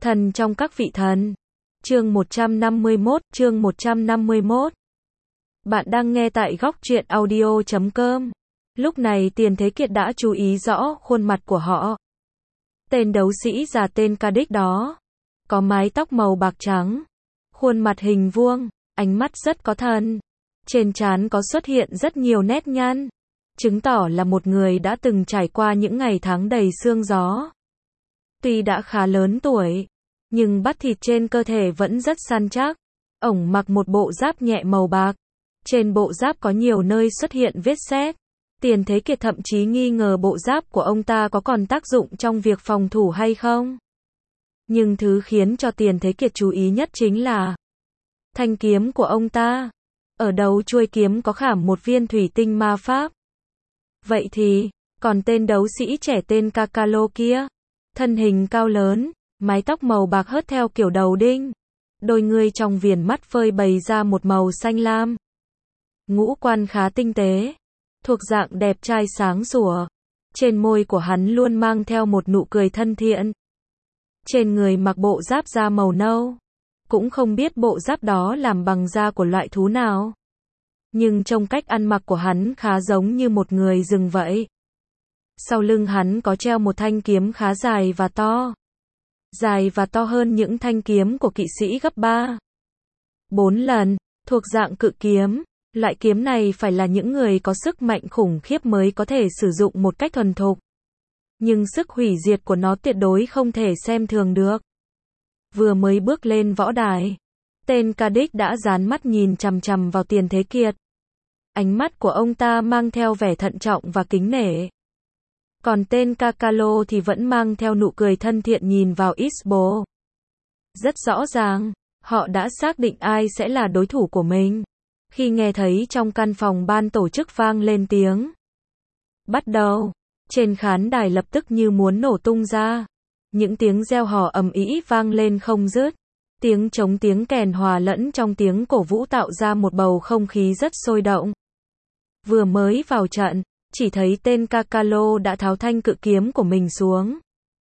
Thần trong các vị thần. Chương 151. Bạn đang nghe tại góc truyện audio.com. Lúc này Tiền Thế Kiệt đã chú ý rõ khuôn mặt của họ. Tên đấu sĩ già tên Cadix đó. Có mái tóc màu bạc trắng. Khuôn mặt hình vuông, ánh mắt rất có thần. Trên trán có xuất hiện rất nhiều nét nhăn. Chứng tỏ là một người đã từng trải qua những ngày tháng đầy sương gió. Tuy đã khá lớn tuổi, nhưng bắp thịt trên cơ thể vẫn rất săn chắc. Ổng mặc một bộ giáp nhẹ màu bạc. Trên bộ giáp có nhiều nơi xuất hiện vết sét. Tiền Thế Kiệt thậm chí nghi ngờ bộ giáp của ông ta có còn tác dụng trong việc phòng thủ hay không. Nhưng thứ khiến cho Tiền Thế Kiệt chú ý nhất chính là thanh kiếm của ông ta. Ở đầu chuôi kiếm có khảm một viên thủy tinh ma pháp. Vậy thì, còn tên đấu sĩ trẻ tên Kakalo kia, thân hình cao lớn, mái tóc màu bạc hớt theo kiểu đầu đinh, đôi ngươi trong viền mắt phơi bày ra một màu xanh lam. Ngũ quan khá tinh tế, thuộc dạng đẹp trai sáng sủa. Trên môi của hắn luôn mang theo một nụ cười thân thiện. Trên người mặc bộ giáp da màu nâu, cũng không biết bộ giáp đó làm bằng da của loại thú nào. Nhưng trong cách ăn mặc của hắn khá giống như một người rừng vậy. Sau lưng hắn có treo một thanh kiếm khá dài và to. Dài và to hơn những thanh kiếm của kỵ sĩ gấp 4 lần, thuộc dạng cự kiếm. Loại kiếm này phải là những người có sức mạnh khủng khiếp mới có thể sử dụng một cách thuần thục. Nhưng sức hủy diệt của nó tuyệt đối không thể xem thường được. Vừa mới bước lên võ đài, tên Cadix đã dán mắt nhìn chằm chằm vào Tiền Thế Kiệt. Ánh mắt của ông ta mang theo vẻ thận trọng và kính nể. Còn tên Kakalo thì vẫn mang theo nụ cười thân thiện nhìn vào Isbo. Rất rõ ràng, họ đã xác định ai sẽ là đối thủ của mình. Khi nghe thấy trong căn phòng ban tổ chức vang lên tiếng bắt đầu, trên khán đài lập tức như muốn nổ tung ra. Những tiếng reo hò ầm ĩ vang lên không dứt. Tiếng trống tiếng kèn hòa lẫn trong tiếng cổ vũ tạo ra một bầu không khí rất sôi động. Vừa mới vào trận, chỉ thấy tên Kakalo đã tháo thanh cự kiếm của mình xuống,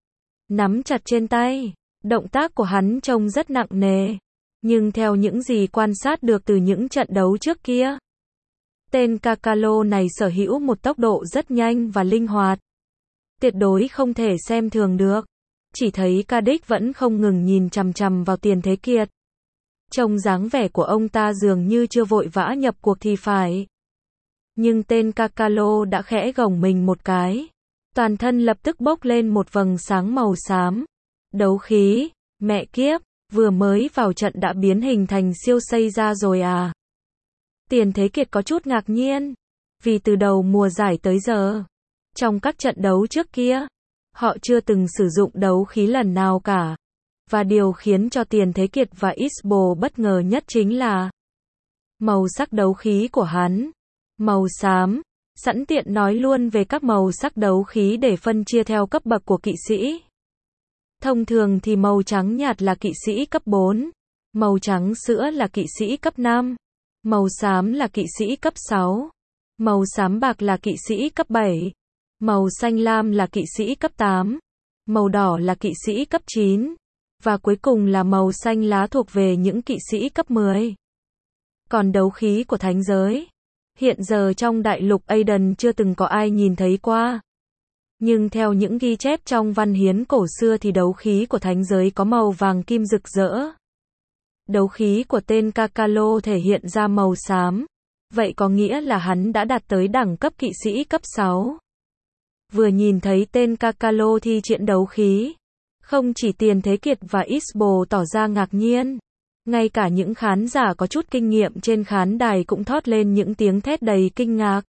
nắm chặt trên tay. Động tác của hắn trông rất nặng nề. Nhưng theo những gì quan sát được từ những trận đấu trước kia, tên Kakalo này sở hữu một tốc độ rất nhanh và linh hoạt. Tuyệt đối không thể xem thường được. Chỉ thấy Cadix vẫn không ngừng nhìn chằm chằm vào Tiền Thế Kiệt. Trông dáng vẻ của ông ta dường như chưa vội vã nhập cuộc thì phải. Nhưng tên Kakalo đã khẽ gồng mình một cái. Toàn thân lập tức bốc lên một vầng sáng màu xám. Đấu khí, mẹ kiếp, vừa mới vào trận đã biến hình thành siêu xây ra rồi à? Tiền Thế Kiệt có chút ngạc nhiên. Vì từ đầu mùa giải tới giờ, trong các trận đấu trước kia, họ chưa từng sử dụng đấu khí lần nào cả. Và điều khiến cho Tiền Thế Kiệt và Isbo bất ngờ nhất chính là màu sắc đấu khí của hắn. Màu xám. Sẵn tiện nói luôn về các màu sắc đấu khí để phân chia theo cấp bậc của kỵ sĩ. Thông thường thì màu trắng nhạt là kỵ sĩ cấp 4, màu trắng sữa là kỵ sĩ cấp 5, màu xám là kỵ sĩ cấp 6, màu xám bạc là kỵ sĩ cấp 7, màu xanh lam là kỵ sĩ cấp 8, màu đỏ là kỵ sĩ cấp 9, và cuối cùng là màu xanh lá thuộc về những kỵ sĩ cấp 10. Còn đấu khí của thánh giới, hiện giờ trong đại lục Aden chưa từng có ai nhìn thấy qua. Nhưng theo những ghi chép trong văn hiến cổ xưa thì đấu khí của thánh giới có màu vàng kim rực rỡ. Đấu khí của tên Kakalo thể hiện ra màu xám. Vậy có nghĩa là hắn đã đạt tới đẳng cấp kỵ sĩ cấp 6. Vừa nhìn thấy tên Kakalo thi triển đấu khí, không chỉ Tiền Thế Kiệt và Isbo tỏ ra ngạc nhiên, ngay cả những khán giả có chút kinh nghiệm trên khán đài cũng thốt lên những tiếng thét đầy kinh ngạc.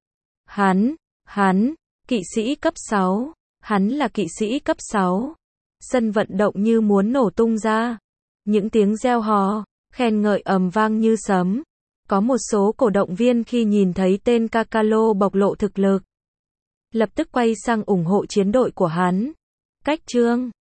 Hắn, kỵ sĩ cấp 6, hắn là kỵ sĩ cấp 6. Sân vận động như muốn nổ tung ra. Những tiếng reo hò, khen ngợi ầm vang như sấm. Có một số cổ động viên khi nhìn thấy tên Kakalo bộc lộ thực lực, lập tức quay sang ủng hộ chiến đội của hắn. Cách chương